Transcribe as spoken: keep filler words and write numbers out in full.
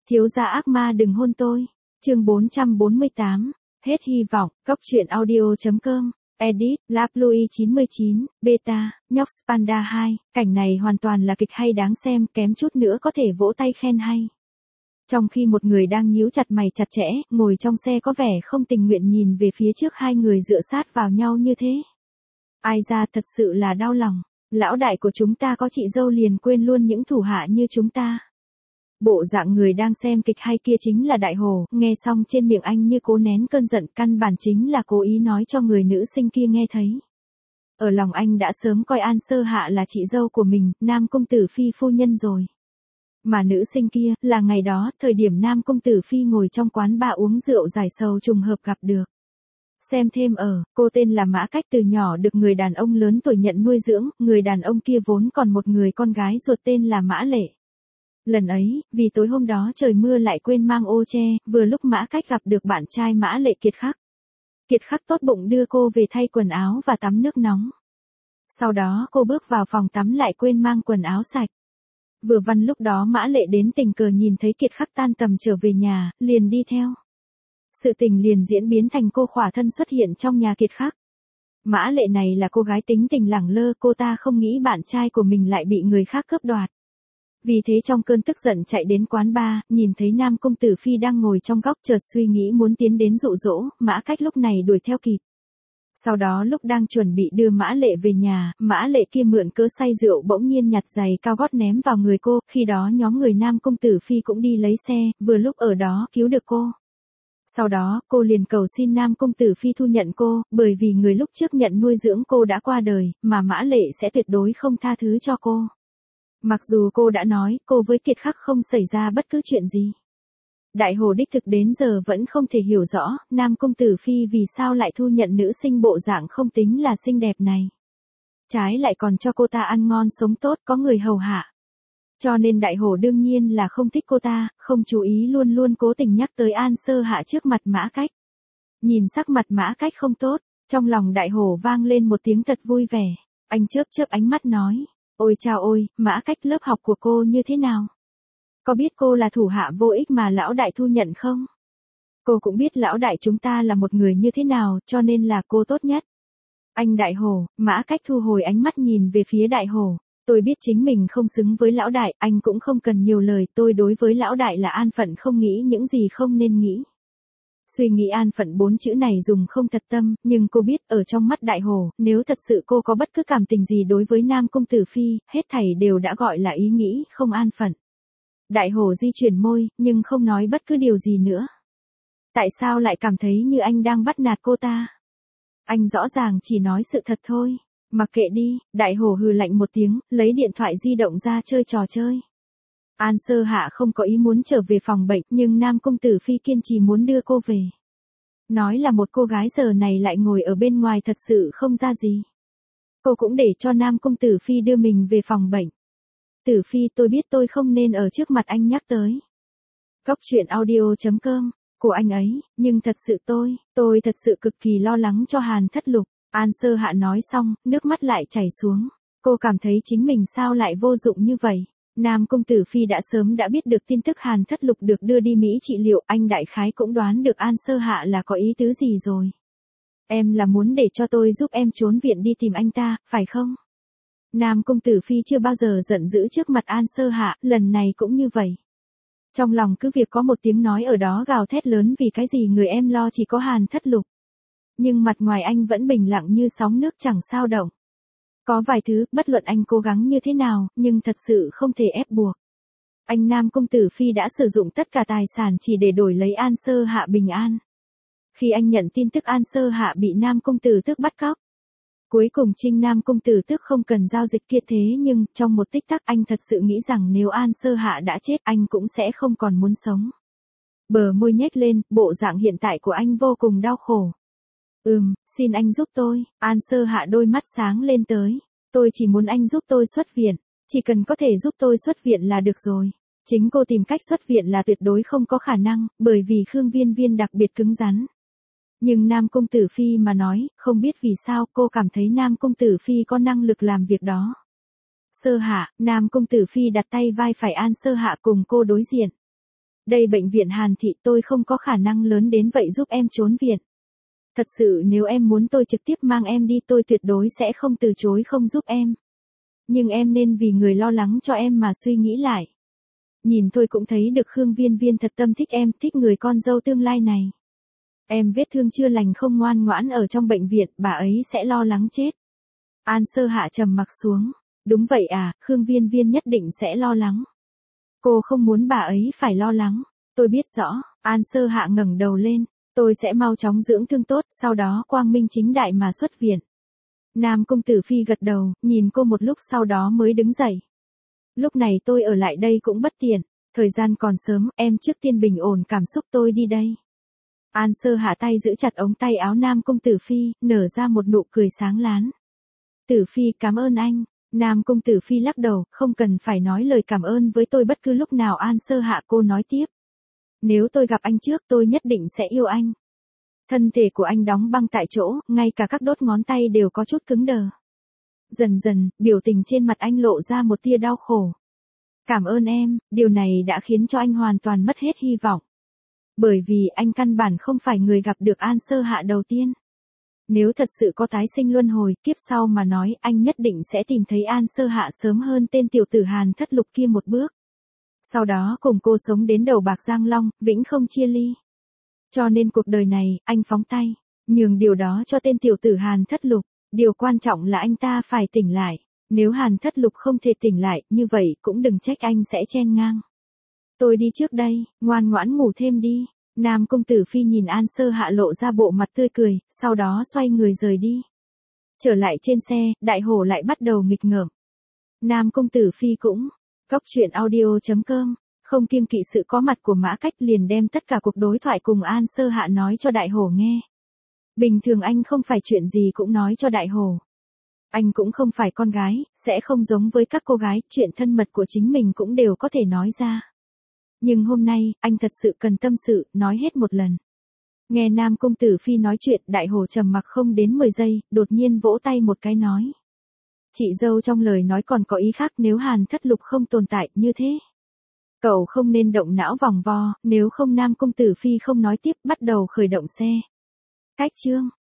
Thiếu gia ác ma đừng hôn tôi. Chương bốn trăm bốn mươi tám. Hết hy vọng. Cốc truyện audio chấm com. Edit, Lab Louis chín mươi chín, Beta, Nhóc Panda hai. Cảnh này hoàn toàn là kịch hay đáng xem, kém chút nữa có thể vỗ tay khen hay. Trong khi một người đang nhíu chặt mày chặt chẽ, ngồi trong xe có vẻ không tình nguyện nhìn về phía trước hai người dựa sát vào nhau như thế. Ai ra thật sự là đau lòng. Lão đại của chúng ta có chị dâu liền quên luôn những thủ hạ như chúng ta. Bộ dạng người đang xem kịch hay kia chính là Đại Hồ, nghe xong trên miệng anh như cố nén cơn giận, căn bản chính là cố ý nói cho người nữ sinh kia nghe thấy. Ở lòng anh đã sớm coi An Sơ Hạ là chị dâu của mình, Nam công tử Phi phu nhân rồi. Mà nữ sinh kia, là ngày đó, thời điểm Nam công tử Phi ngồi trong quán bar uống rượu giải sầu trùng hợp gặp được. Xem thêm ở, cô tên là Mã Cách, từ nhỏ được người đàn ông lớn tuổi nhận nuôi dưỡng, người đàn ông kia vốn còn một người con gái ruột tên là Mã Lệ. Lần ấy, vì tối hôm đó trời mưa lại quên mang ô che, vừa lúc Mã Cách gặp được bạn trai Mã Lệ Kiệt Khắc. Kiệt Khắc tốt bụng đưa cô về thay quần áo và tắm nước nóng. Sau đó cô bước vào phòng tắm lại quên mang quần áo sạch. Vừa vặn lúc đó Mã Lệ đến tình cờ nhìn thấy Kiệt Khắc tan tầm trở về nhà, liền đi theo. Sự tình liền diễn biến thành cô khỏa thân xuất hiện trong nhà Kiệt Khắc. Mã Lệ này là cô gái tính tình lẳng lơ, cô ta không nghĩ bạn trai của mình lại bị người khác cướp đoạt. Vì thế trong cơn tức giận chạy đến quán bar, nhìn thấy Nam công tử Phi đang ngồi trong góc, chợt suy nghĩ muốn tiến đến dụ dỗ, Mã Cách lúc này đuổi theo kịp. Sau đó lúc đang chuẩn bị đưa Mã Lệ về nhà, Mã Lệ kia mượn cớ say rượu bỗng nhiên nhặt giày cao gót ném vào người cô, khi đó nhóm người Nam công tử Phi cũng đi lấy xe, vừa lúc ở đó cứu được cô. Sau đó, cô liền cầu xin Nam công tử Phi thu nhận cô, bởi vì người lúc trước nhận nuôi dưỡng cô đã qua đời, mà Mã Lệ sẽ tuyệt đối không tha thứ cho cô. Mặc dù cô đã nói, cô với Kiệt Khắc không xảy ra bất cứ chuyện gì. Đại Hồ đích thực đến giờ vẫn không thể hiểu rõ, Nam công tử Phi vì sao lại thu nhận nữ sinh bộ dạng không tính là xinh đẹp này. Trái lại còn cho cô ta ăn ngon sống tốt, có người hầu hạ. Cho nên Đại Hồ đương nhiên là không thích cô ta, không chú ý luôn luôn cố tình nhắc tới An Sơ Hạ trước mặt Mã Cách. Nhìn sắc mặt Mã Cách không tốt, trong lòng Đại Hồ vang lên một tiếng thật vui vẻ. Anh chớp chớp ánh mắt nói, ôi chao ôi, Mã Cách lớp học của cô như thế nào? Có biết cô là thủ hạ vô ích mà lão đại thu nhận không? Cô cũng biết lão đại chúng ta là một người như thế nào, cho nên là cô tốt nhất. Anh Đại Hồ, Mã Cách thu hồi ánh mắt nhìn về phía Đại Hồ. Tôi biết chính mình không xứng với lão đại, anh cũng không cần nhiều lời, tôi đối với lão đại là an phận, không nghĩ những gì không nên nghĩ. Suy nghĩ an phận bốn chữ này dùng không thật tâm, nhưng cô biết ở trong mắt Đại Hồ, nếu thật sự cô có bất cứ cảm tình gì đối với Nam công tử Phi, hết thảy đều đã gọi là ý nghĩ không an phận. Đại Hồ di chuyển môi, nhưng không nói bất cứ điều gì nữa. Tại sao lại cảm thấy như anh đang bắt nạt cô ta? Anh rõ ràng chỉ nói sự thật thôi. Mặc kệ đi, Đại Hồ hừ lạnh một tiếng, lấy điện thoại di động ra chơi trò chơi. An Sơ Hạ không có ý muốn trở về phòng bệnh, nhưng Nam công tử Phi kiên trì muốn đưa cô về. Nói là một cô gái giờ này lại ngồi ở bên ngoài thật sự không ra gì. Cô cũng để cho Nam công tử Phi đưa mình về phòng bệnh. Tử Phi, tôi biết tôi không nên ở trước mặt anh nhắc tới. Cốc truyện audio chấm com, của anh ấy, nhưng thật sự tôi, tôi thật sự cực kỳ lo lắng cho Hàn Thất Lục. An Sơ Hạ nói xong, nước mắt lại chảy xuống. Cô cảm thấy chính mình sao lại vô dụng như vậy. Nam công tử Phi đã sớm đã biết được tin tức Hàn Thất Lục được đưa đi Mỹ trị liệu, anh đại khái cũng đoán được An Sơ Hạ là có ý tứ gì rồi. Em là muốn để cho tôi giúp em trốn viện đi tìm anh ta, phải không? Nam công tử Phi chưa bao giờ giận dữ trước mặt An Sơ Hạ, lần này cũng như vậy. Trong lòng cứ việc có một tiếng nói ở đó gào thét lớn, vì cái gì người em lo chỉ có Hàn Thất Lục. Nhưng mặt ngoài anh vẫn bình lặng như sóng nước chẳng sao động. Có vài thứ, bất luận anh cố gắng như thế nào, nhưng thật sự không thể ép buộc. Anh Nam công tử Phi đã sử dụng tất cả tài sản chỉ để đổi lấy An Sơ Hạ bình an. Khi anh nhận tin tức An Sơ Hạ bị Nam công tử Tước bắt cóc, cuối cùng Trinh Nam công tử Tước không cần giao dịch kia, thế nhưng, trong một tích tắc anh thật sự nghĩ rằng nếu An Sơ Hạ đã chết anh cũng sẽ không còn muốn sống. Bờ môi nhếch lên, bộ dạng hiện tại của anh vô cùng đau khổ. Ừm, xin anh giúp tôi. An Sơ Hạ đôi mắt sáng lên tới. Tôi chỉ muốn anh giúp tôi xuất viện. Chỉ cần có thể giúp tôi xuất viện là được rồi. Chính cô tìm cách xuất viện là tuyệt đối không có khả năng, bởi vì Khương Viên Viên đặc biệt cứng rắn. Nhưng Nam công tử Phi mà nói, không biết vì sao cô cảm thấy Nam công tử Phi có năng lực làm việc đó. Sơ Hạ, Nam công tử Phi đặt tay vai phải An Sơ Hạ cùng cô đối diện. Đây bệnh viện Hàn Thị, tôi không có khả năng lớn đến vậy giúp em trốn viện. Thật sự nếu em muốn tôi trực tiếp mang em đi tôi tuyệt đối sẽ không từ chối không giúp em. Nhưng em nên vì người lo lắng cho em mà suy nghĩ lại. Nhìn tôi cũng thấy được Khương Viên Viên thật tâm thích em, thích người con dâu tương lai này. Em vết thương chưa lành không ngoan ngoãn ở trong bệnh viện, bà ấy sẽ lo lắng chết. An Sơ Hạ trầm mặc xuống. Đúng vậy à, Khương Viên Viên nhất định sẽ lo lắng. Cô không muốn bà ấy phải lo lắng. Tôi biết rõ, An Sơ Hạ ngẩng đầu lên. Tôi sẽ mau chóng dưỡng thương tốt, sau đó quang minh chính đại mà xuất viện. Nam Công Tử Phi gật đầu, nhìn cô một lúc sau đó mới đứng dậy. Lúc này tôi ở lại đây cũng bất tiện. Thời gian còn sớm, em trước tiên bình ổn cảm xúc tôi đi đây. An Sơ Hạ tay giữ chặt ống tay áo Nam Công Tử Phi, nở ra một nụ cười sáng láng. Tử Phi cảm ơn anh. Nam Công Tử Phi lắc đầu, không cần phải nói lời cảm ơn với tôi bất cứ lúc nào. An Sơ Hạ cô nói tiếp. Nếu tôi gặp anh trước tôi nhất định sẽ yêu anh. Thân thể của anh đóng băng tại chỗ, ngay cả các đốt ngón tay đều có chút cứng đờ. Dần dần, biểu tình trên mặt anh lộ ra một tia đau khổ. Cảm ơn em, điều này đã khiến cho anh hoàn toàn mất hết hy vọng. Bởi vì anh căn bản không phải người gặp được An Sơ Hạ đầu tiên. Nếu thật sự có tái sinh luân hồi, kiếp sau mà nói, anh nhất định sẽ tìm thấy An Sơ Hạ sớm hơn tên tiểu tử Hàn Thất Lục kia một bước. Sau đó cùng cô sống đến đầu bạc Giang Long, vĩnh không chia ly. Cho nên cuộc đời này, anh phóng tay, nhường điều đó cho tên tiểu tử Hàn Thất Lục. Điều quan trọng là anh ta phải tỉnh lại. Nếu Hàn Thất Lục không thể tỉnh lại, như vậy cũng đừng trách anh sẽ chen ngang. Tôi đi trước đây, ngoan ngoãn ngủ thêm đi. Nam Công Tử Phi nhìn An Sơ Hạ lộ ra bộ mặt tươi cười, sau đó xoay người rời đi. Trở lại trên xe, Đại Hổ lại bắt đầu nghịch ngợm. Nam Công Tử Phi cũng, Cốc truyện audio chấm com, không kiêng kỵ sự có mặt của Mã Cách liền đem tất cả cuộc đối thoại cùng An Sơ Hạ nói cho Đại Hổ nghe. Bình thường anh không phải chuyện gì cũng nói cho Đại Hổ. Anh cũng không phải con gái, sẽ không giống với các cô gái, chuyện thân mật của chính mình cũng đều có thể nói ra. Nhưng hôm nay, anh thật sự cần tâm sự, nói hết một lần. Nghe Nam Công Tử Phi nói chuyện, Đại Hổ trầm mặc không đến mười giây, đột nhiên vỗ tay một cái nói. Chị dâu trong lời nói còn có ý khác, nếu Hàn Thất Lục không tồn tại như thế. Cậu không nên động não vòng vo, nếu không Nam Công Tử Phi không nói tiếp, bắt đầu khởi động xe. Cách chương.